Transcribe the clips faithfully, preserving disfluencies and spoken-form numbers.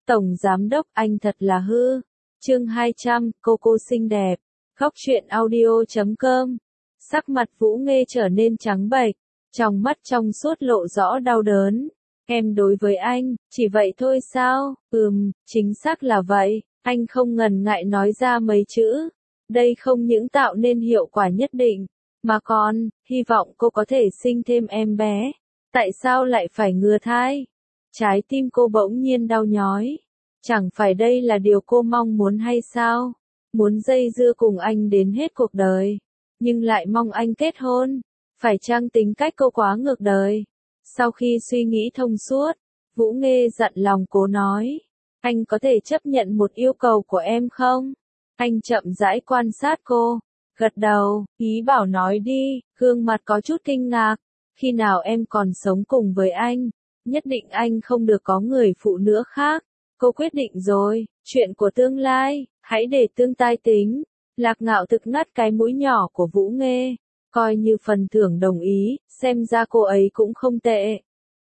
Tổng giám đốc anh thật là hư. Chương hai trăm, cô cô xinh đẹp. Góc truyện audio chấm com. Sắc mặt Vũ Nghê trở nên trắng bệch, trong mắt trong suốt lộ rõ đau đớn. Em đối với anh, chỉ vậy thôi sao? Ừm, chính xác là vậy. Anh không ngần ngại nói ra mấy chữ. Đây không những tạo nên hiệu quả nhất định, mà còn, hy vọng cô có thể sinh thêm em bé. Tại sao lại phải ngừa thai? Trái tim cô bỗng nhiên đau nhói. Chẳng phải đây là điều cô mong muốn hay sao? Muốn dây dưa cùng anh đến hết cuộc đời, nhưng lại mong anh kết hôn. Phải chăng tính cách cô quá ngược đời? Sau khi suy nghĩ thông suốt, Vũ Nghê dặn lòng cố nói. Anh có thể chấp nhận một yêu cầu của em không? Anh chậm rãi quan sát cô, gật đầu, ý bảo nói đi, gương mặt có chút kinh ngạc. Khi nào em còn sống cùng với anh, nhất định anh không được có người phụ nữ khác. Cô quyết định rồi, chuyện của tương lai, hãy để tương tai tính. Lạc Ngạo thực nát cái mũi nhỏ của Vũ Nghê, coi như phần thưởng đồng ý, xem ra cô ấy cũng không tệ.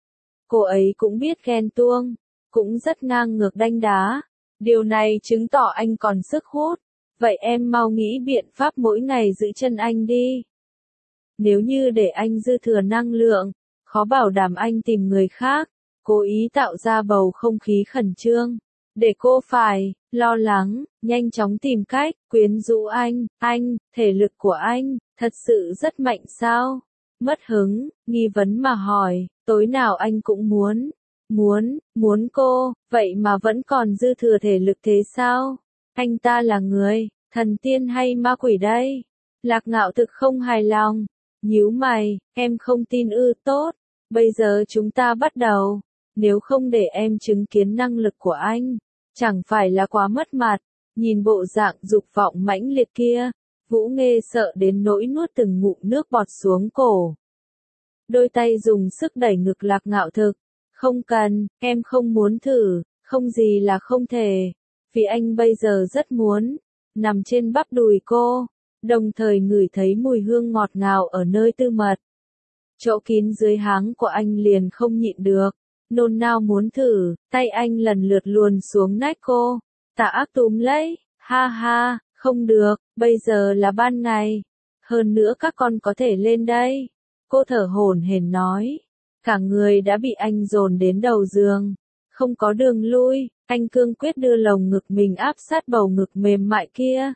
Cô ấy cũng biết ghen tuông, cũng rất ngang ngược đanh đá. Điều này chứng tỏ anh còn sức hút. Vậy em mau nghĩ biện pháp mỗi ngày giữ chân anh đi. Nếu như để anh dư thừa năng lượng, khó bảo đảm anh tìm người khác. Cố ý tạo ra bầu không khí khẩn trương, để cô phải lo lắng, nhanh chóng tìm cách quyến rũ anh. Anh, thể lực của anh thật sự rất mạnh sao? Mất hứng, nghi vấn mà hỏi. Tối nào anh cũng muốn, muốn, muốn cô, vậy mà vẫn còn dư thừa thể lực thế sao? Anh ta là người, thần tiên hay ma quỷ đây? Lạc Ngạo thực không hài lòng, nhíu mày. Em không tin ư? Tốt, bây giờ chúng ta bắt đầu. Nếu không để em chứng kiến năng lực của anh, chẳng phải là quá mất mặt. Nhìn bộ dạng dục vọng mãnh liệt kia, Vũ Nghê sợ đến nỗi nuốt từng ngụm nước bọt xuống cổ. Đôi tay dùng sức đẩy ngực Lạc Ngạo thực. Không cần, em không muốn thử, không gì là không thể. Vì anh bây giờ rất muốn nằm trên bắp đùi cô, đồng thời ngửi thấy mùi hương ngọt ngào ở nơi tư mật. Chỗ kín dưới háng của anh liền không nhịn được, nôn nao muốn thử. Tay anh lần lượt luồn xuống nách cô, tà ác túm lấy. Ha ha, không được, bây giờ là ban ngày. Hơn nữa các con có thể lên đây. Cô thở hổn hển nói. Cả người đã bị anh dồn đến đầu giường, không có đường lui. Anh cương quyết đưa lồng ngực mình áp sát bầu ngực mềm mại kia.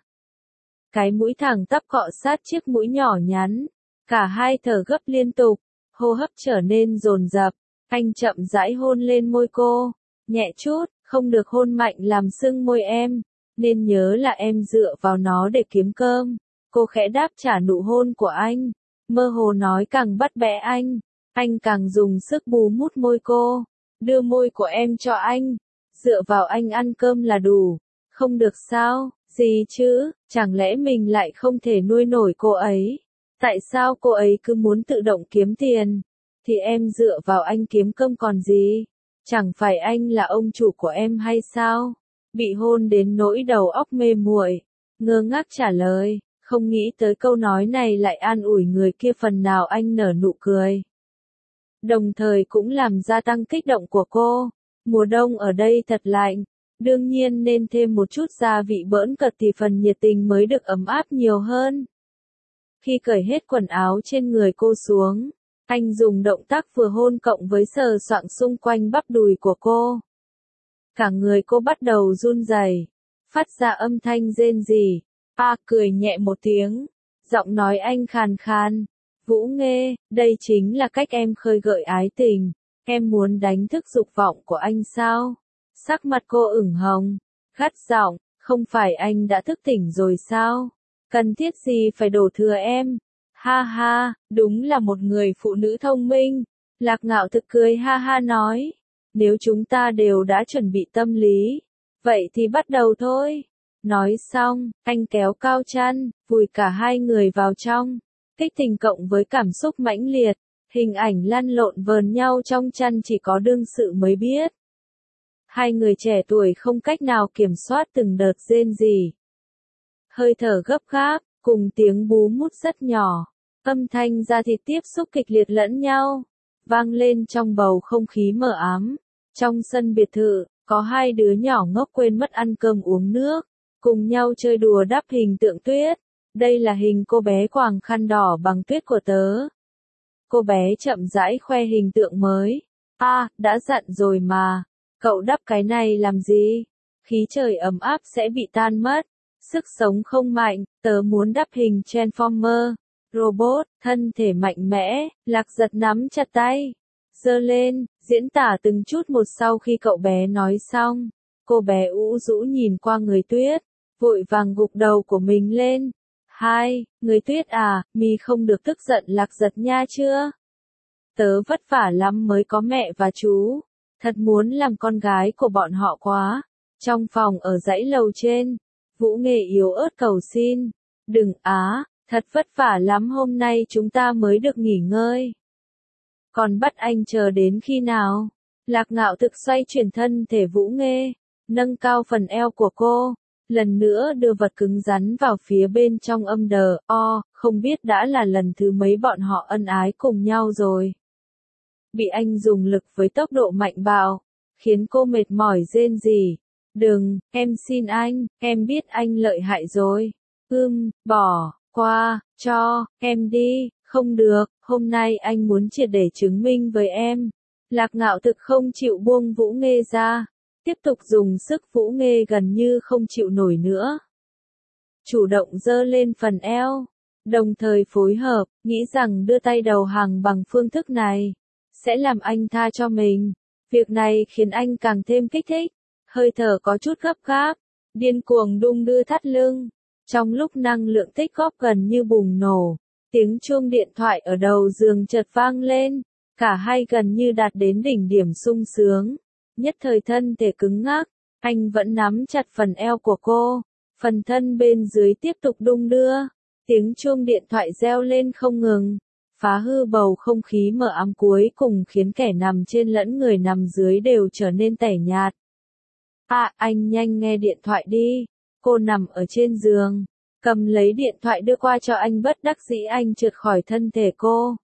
Cái mũi thẳng tắp cọ sát chiếc mũi nhỏ nhắn. Cả hai thở gấp liên tục, hô hấp trở nên dồn dập. Anh chậm rãi hôn lên môi cô, nhẹ chút, không được hôn mạnh làm sưng môi em, nên nhớ là em dựa vào nó để kiếm cơm. Cô khẽ đáp trả nụ hôn của anh, mơ hồ nói càng bắt bẻ anh. Anh càng dùng sức bù mút môi cô, đưa môi của em cho anh, dựa vào anh ăn cơm là đủ. Không được sao? Gì chứ, chẳng lẽ mình lại không thể nuôi nổi cô ấy? Tại sao cô ấy cứ muốn tự động kiếm tiền? Thì em dựa vào anh kiếm cơm còn gì? Chẳng phải anh là ông chủ của em hay sao? Bị hôn đến nỗi đầu óc mê muội, ngơ ngác trả lời, không nghĩ tới câu nói này lại an ủi người kia phần nào. Anh nở nụ cười, đồng thời cũng làm gia tăng kích động của cô. Mùa đông ở đây thật lạnh, đương nhiên nên thêm một chút gia vị bỡn cợt thì phần nhiệt tình mới được ấm áp nhiều hơn. Khi cởi hết quần áo trên người cô xuống, anh dùng động tác vừa hôn cộng với sờ soạng xung quanh bắp đùi của cô. Cả người cô bắt đầu run rẩy, phát ra âm thanh rên rỉ. A cười nhẹ một tiếng, giọng nói anh khàn khàn. Vũ Nghê, đây chính là cách em khơi gợi ái tình. Em muốn đánh thức dục vọng của anh sao? Sắc mặt cô ửng hồng, gắt giọng, không phải anh đã thức tỉnh rồi sao? Cần thiết gì phải đổ thừa em? Ha ha, đúng là một người phụ nữ thông minh. Lạc Ngạo thực cười ha ha nói. Nếu chúng ta đều đã chuẩn bị tâm lý, vậy thì bắt đầu thôi. Nói xong, anh kéo cao chăn, vùi cả hai người vào trong. Kích tình cộng với cảm xúc mãnh liệt, hình ảnh lăn lộn vờn nhau trong chăn chỉ có đương sự mới biết. Hai người trẻ tuổi không cách nào kiểm soát từng đợt rên rỉ. Hơi thở gấp gáp, cùng tiếng bú mút rất nhỏ. Âm thanh da thịt tiếp xúc kịch liệt lẫn nhau, vang lên trong bầu không khí mờ ám. Trong sân biệt thự, Có hai đứa nhỏ ngốc quên mất ăn cơm uống nước, cùng nhau chơi đùa đắp hình tượng tuyết. Đây là hình cô bé quàng khăn đỏ bằng tuyết của tớ. Cô bé chậm rãi khoe hình tượng mới. À, đã dặn rồi mà. Cậu đắp cái này làm gì? Khí trời ấm áp sẽ bị tan mất. Sức sống không mạnh, tớ muốn đắp hình Transformer. Robot, thân thể mạnh mẽ, Lạc Giật nắm chặt tay. Giơ lên, diễn tả từng chút một sau khi cậu bé nói xong. Cô bé ủ rũ nhìn qua người tuyết, vội vàng gục đầu của mình lên. Hai, người tuyết à, mi không được tức giận Lạc Giật nha chưa? Tớ vất vả lắm mới có mẹ và chú. Thật muốn làm con gái của bọn họ quá. Trong phòng ở dãy lầu trên, Vũ Nghê yếu ớt cầu xin. Đừng á, thật vất vả lắm hôm nay chúng ta mới được nghỉ ngơi. Còn bắt anh chờ đến khi nào? Lạc Ngạo Thực xoay chuyển thân thể Vũ Nghê, nâng cao phần eo của cô, lần nữa đưa vật cứng rắn vào phía bên trong âm đờ, o, không biết đã là lần thứ mấy bọn họ ân ái cùng nhau rồi. Bị anh dùng lực với tốc độ mạnh bạo, khiến cô mệt mỏi rên rỉ. Đừng, em xin anh, em biết anh lợi hại rồi. Ưm, bỏ, qua, cho, em đi, không được, hôm nay anh muốn triệt để chứng minh với em. Lạc Ngạo Thực không chịu buông Vũ Nghê ra, tiếp tục dùng sức. Vũ Nghê gần như không chịu nổi nữa. Chủ động giơ lên phần eo, đồng thời phối hợp, nghĩ rằng đưa tay đầu hàng bằng phương thức này sẽ làm anh tha cho mình. Việc này khiến anh càng thêm kích thích, hơi thở có chút gấp gáp, điên cuồng đung đưa thắt lưng. Trong lúc năng lượng tích góp gần như bùng nổ, tiếng chuông điện thoại ở đầu giường chợt vang lên, cả hai gần như đạt đến đỉnh điểm sung sướng. Nhất thời thân thể cứng ngắc, anh vẫn nắm chặt phần eo của cô, phần thân bên dưới tiếp tục đung đưa. Tiếng chuông điện thoại reo lên không ngừng, phá hư bầu không khí mờ ám cuối cùng khiến kẻ nằm trên lẫn người nằm dưới đều trở nên tẻ nhạt. À, anh nhanh nghe điện thoại đi. Cô nằm ở trên giường, cầm lấy điện thoại đưa qua cho anh, bất đắc dĩ anh trượt khỏi thân thể cô.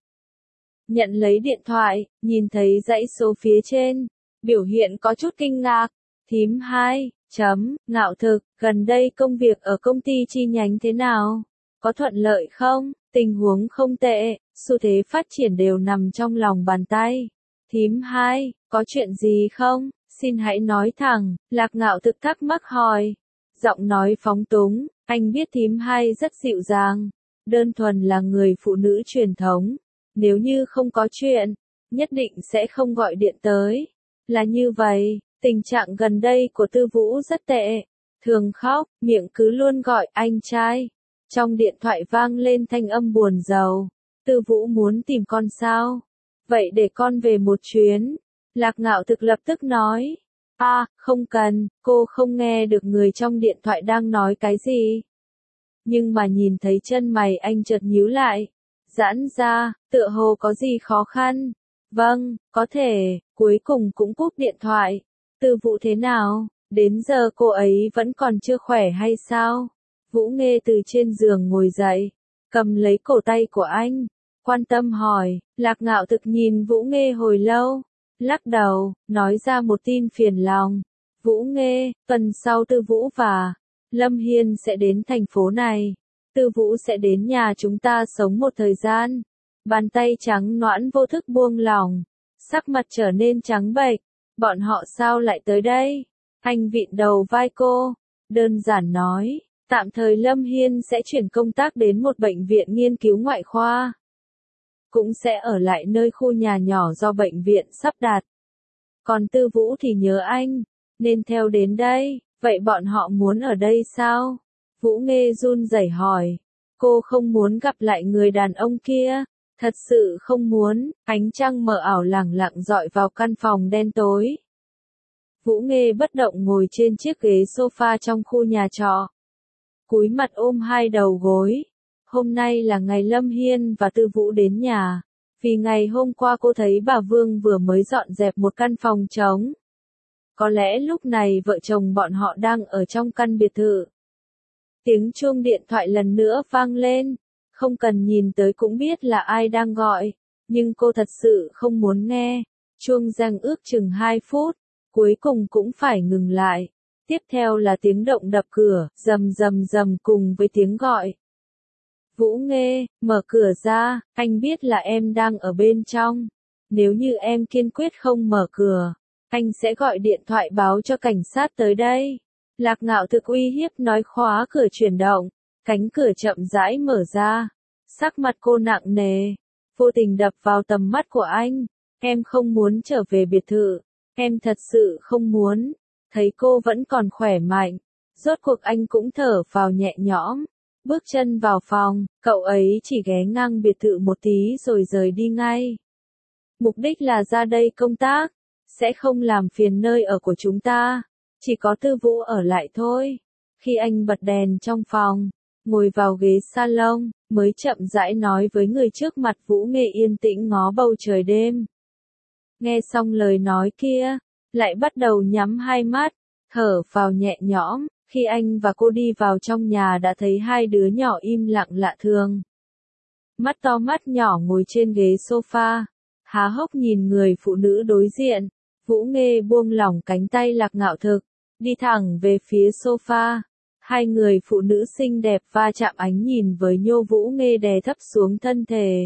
Nhận lấy điện thoại, nhìn thấy dãy số phía trên, biểu hiện có chút kinh ngạc. Thím hai, chấm, Ngạo Thực, gần đây công việc ở công ty chi nhánh thế nào? Có thuận lợi không? Tình huống không tệ, xu thế phát triển đều nằm trong lòng bàn tay. Thím hai, có chuyện gì không? Xin hãy nói thẳng, Lạc Ngạo Thực thắc mắc hỏi. Giọng nói phóng túng, anh biết thím hai rất dịu dàng, đơn thuần là người phụ nữ truyền thống. Nếu như không có chuyện, nhất định sẽ không gọi điện tới. Là như vậy, tình trạng gần đây của Tư Vũ rất tệ. Thường khóc, miệng cứ luôn gọi anh trai. Trong điện thoại vang lên thanh âm buồn rầu. Tư Vũ muốn tìm con sao? Vậy để con về một chuyến. Lạc Ngạo Thực lập tức nói. À, không cần, cô không nghe được người trong điện thoại đang nói cái gì. Nhưng mà nhìn thấy chân mày anh chợt nhíu lại, giãn ra, tựa hồ có gì khó khăn. Vâng, có thể, cuối cùng cũng cúp điện thoại. Tư Vũ thế nào? Đến giờ cô ấy vẫn còn chưa khỏe hay sao? Vũ Nghê từ trên giường ngồi dậy, cầm lấy cổ tay của anh, quan tâm hỏi. Lạc Ngạo Thực nhìn Vũ Nghê hồi lâu, lắc đầu, nói ra một tin phiền lòng. Vũ Nghê, tuần sau Tư Vũ và Lâm Hiên sẽ đến thành phố này. Tư Vũ sẽ đến nhà chúng ta sống một thời gian. Bàn tay trắng nõn vô thức buông lỏng, sắc mặt trở nên trắng bệch. Bọn họ sao lại tới đây? Anh vịn đầu vai cô, đơn giản nói, tạm thời Lâm Hiên sẽ chuyển công tác đến một bệnh viện nghiên cứu ngoại khoa. Cũng sẽ ở lại nơi khu nhà nhỏ do bệnh viện sắp đặt. Còn Tư Vũ thì nhớ anh, nên theo đến đây. Vậy bọn họ muốn ở đây sao? Vũ Nghê run rẩy hỏi. Cô không muốn gặp lại người đàn ông kia. Thật sự không muốn. Ánh trăng mờ ảo lẳng lặng dọi vào căn phòng đen tối. Vũ Nghê bất động ngồi trên chiếc ghế sofa trong khu nhà trọ. Cúi mặt ôm hai đầu gối. Hôm nay là ngày Lâm Hiên và Tư Vũ đến nhà. Vì ngày hôm qua cô thấy bà Vương vừa mới dọn dẹp một căn phòng trống. Có lẽ lúc này vợ chồng bọn họ đang ở trong căn biệt thự. Tiếng chuông điện thoại lần nữa vang lên. Không cần nhìn tới cũng biết là ai đang gọi. Nhưng cô thật sự không muốn nghe. Chuông reng ước chừng hai phút. cuối cùng cũng phải ngừng lại. Tiếp theo là tiếng động đập cửa, rầm rầm rầm cùng với tiếng gọi. Vũ Nghê, mở cửa ra, anh biết là em đang ở bên trong. Nếu như em kiên quyết không mở cửa, anh sẽ gọi điện thoại báo cho cảnh sát tới đây. Lạc Ngạo Thực uy hiếp nói. Khóa cửa chuyển động, cánh cửa chậm rãi mở ra. Sắc mặt cô nặng nề, vô tình đập vào tầm mắt của anh. Em không muốn trở về biệt thự, em thật sự không muốn. Thấy cô vẫn còn khỏe mạnh, rốt cuộc anh cũng thở phào nhẹ nhõm. Bước chân vào phòng, cậu ấy chỉ ghé ngang biệt thự một tí rồi rời đi ngay. Mục đích là ra đây công tác, sẽ không làm phiền nơi ở của chúng ta, chỉ có Tư Vũ ở lại thôi. Khi anh bật đèn trong phòng, ngồi vào ghế salon, mới chậm rãi nói với người trước mặt. Vũ Nghê yên tĩnh ngó bầu trời đêm. Nghe xong lời nói kia, lại bắt đầu nhắm hai mắt, thở phào nhẹ nhõm. Khi anh và cô đi vào trong nhà đã thấy hai đứa nhỏ im lặng lạ thường. Mắt to mắt nhỏ ngồi trên ghế sofa, há hốc nhìn người phụ nữ đối diện. Vũ Nghê buông lỏng cánh tay Lạc Ngạo Thực, đi thẳng về phía sofa. Hai người phụ nữ xinh đẹp va chạm ánh nhìn với nhau. Vũ Nghê đè thấp xuống thân thể,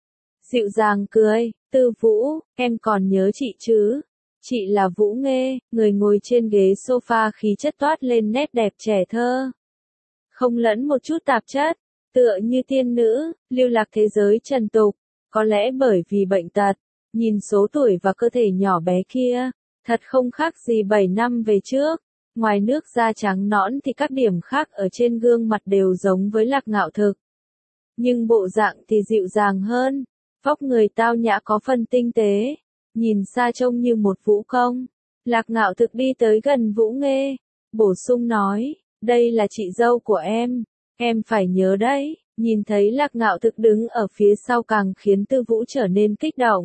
dịu dàng cười. Tư Vũ, em còn nhớ chị chứ? Chị là Vũ Nghê, người ngồi trên ghế sofa, khí chất toát lên nét đẹp trẻ thơ. Không lẫn một chút tạp chất, tựa như tiên nữ, lưu lạc thế giới trần tục. Có lẽ bởi vì bệnh tật, nhìn số tuổi và cơ thể nhỏ bé kia, thật không khác gì bảy năm về trước. Ngoài nước da trắng nõn thì các điểm khác ở trên gương mặt đều giống với Lạc Ngạo Thực. Nhưng bộ dạng thì dịu dàng hơn, vóc người tao nhã có phần tinh tế. Nhìn xa trông như một vũ công. Lạc Ngạo Thực đi tới gần Vũ Nghê, bổ sung nói, đây là chị dâu của em, em phải nhớ đấy. Nhìn thấy Lạc Ngạo Thực đứng ở phía sau càng khiến Tư Vũ trở nên kích động.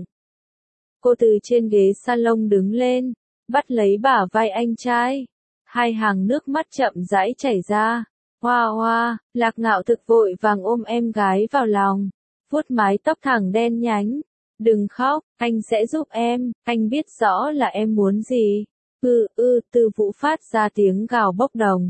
Cô từ trên ghế salon đứng lên, bắt lấy bả vai anh trai. Hai hàng nước mắt chậm rãi chảy ra. Hoa hoa, Lạc Ngạo Thực vội vàng ôm em gái vào lòng, vuốt mái tóc thẳng đen nhánh. Đừng khóc, anh sẽ giúp em, anh biết rõ là em muốn gì. Ừ ừ, Tư Vũ phát ra tiếng gào bốc đồng.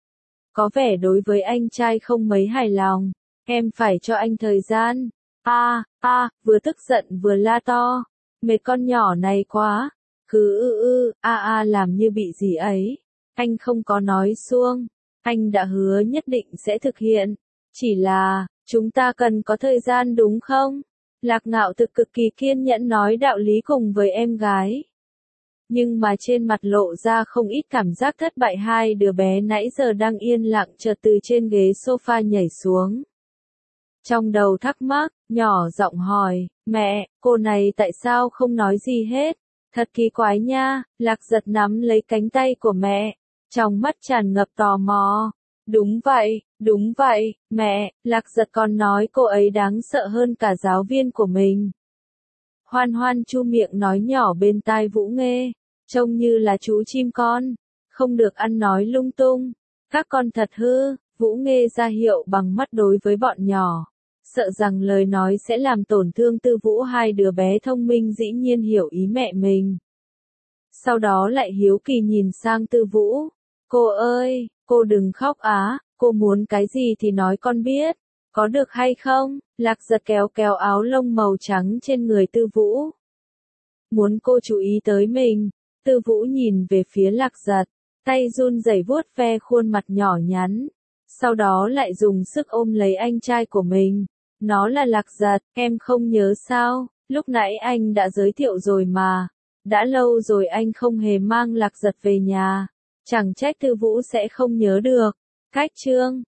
Có vẻ đối với anh trai không mấy hài lòng, em phải cho anh thời gian. A, a, vừa tức giận vừa la to. Mệt con nhỏ này quá. Cứ ư ư, a a làm như bị gì ấy. Anh không có nói suông. Anh đã hứa nhất định sẽ thực hiện. Chỉ là, chúng ta cần có thời gian đúng không? Lạc Ngạo Thực cực kỳ kiên nhẫn nói đạo lý cùng với em gái. Nhưng mà trên mặt lộ ra không ít cảm giác thất bại. Hai đứa bé nãy giờ đang yên lặng chợt từ trên ghế sofa nhảy xuống. Trong đầu thắc mắc, nhỏ giọng hỏi, mẹ, cô này tại sao không nói gì hết? Thật kỳ quái nha. Lạc Giật nắm lấy cánh tay của mẹ, trong mắt tràn ngập tò mò. Đúng vậy, đúng vậy, mẹ, Lạc Giật còn nói cô ấy đáng sợ hơn cả giáo viên của mình. Hoan Hoan chu miệng nói nhỏ bên tai Vũ Nghê, trông như là chú chim con, không được ăn nói lung tung. Các con thật hư. Vũ Nghê ra hiệu bằng mắt đối với bọn nhỏ, sợ rằng lời nói sẽ làm tổn thương Tư Vũ. Hai đứa bé thông minh dĩ nhiên hiểu ý mẹ mình. Sau đó lại hiếu kỳ nhìn sang Tư Vũ. Cô ơi, cô đừng khóc á, cô muốn cái gì thì nói con biết, có được hay không? Lạc Giật kéo kéo áo lông màu trắng trên người Tư Vũ. Muốn cô chú ý tới mình. Tư Vũ nhìn về phía Lạc Giật, tay run rẩy vuốt ve khuôn mặt nhỏ nhắn. Sau đó lại dùng sức ôm lấy anh trai của mình. Nó là Lạc Giật, em không nhớ sao, lúc nãy anh đã giới thiệu rồi mà. Đã lâu rồi anh không hề mang Lạc Giật về nhà. Chẳng trách Tư Vũ sẽ không nhớ được. Cách chương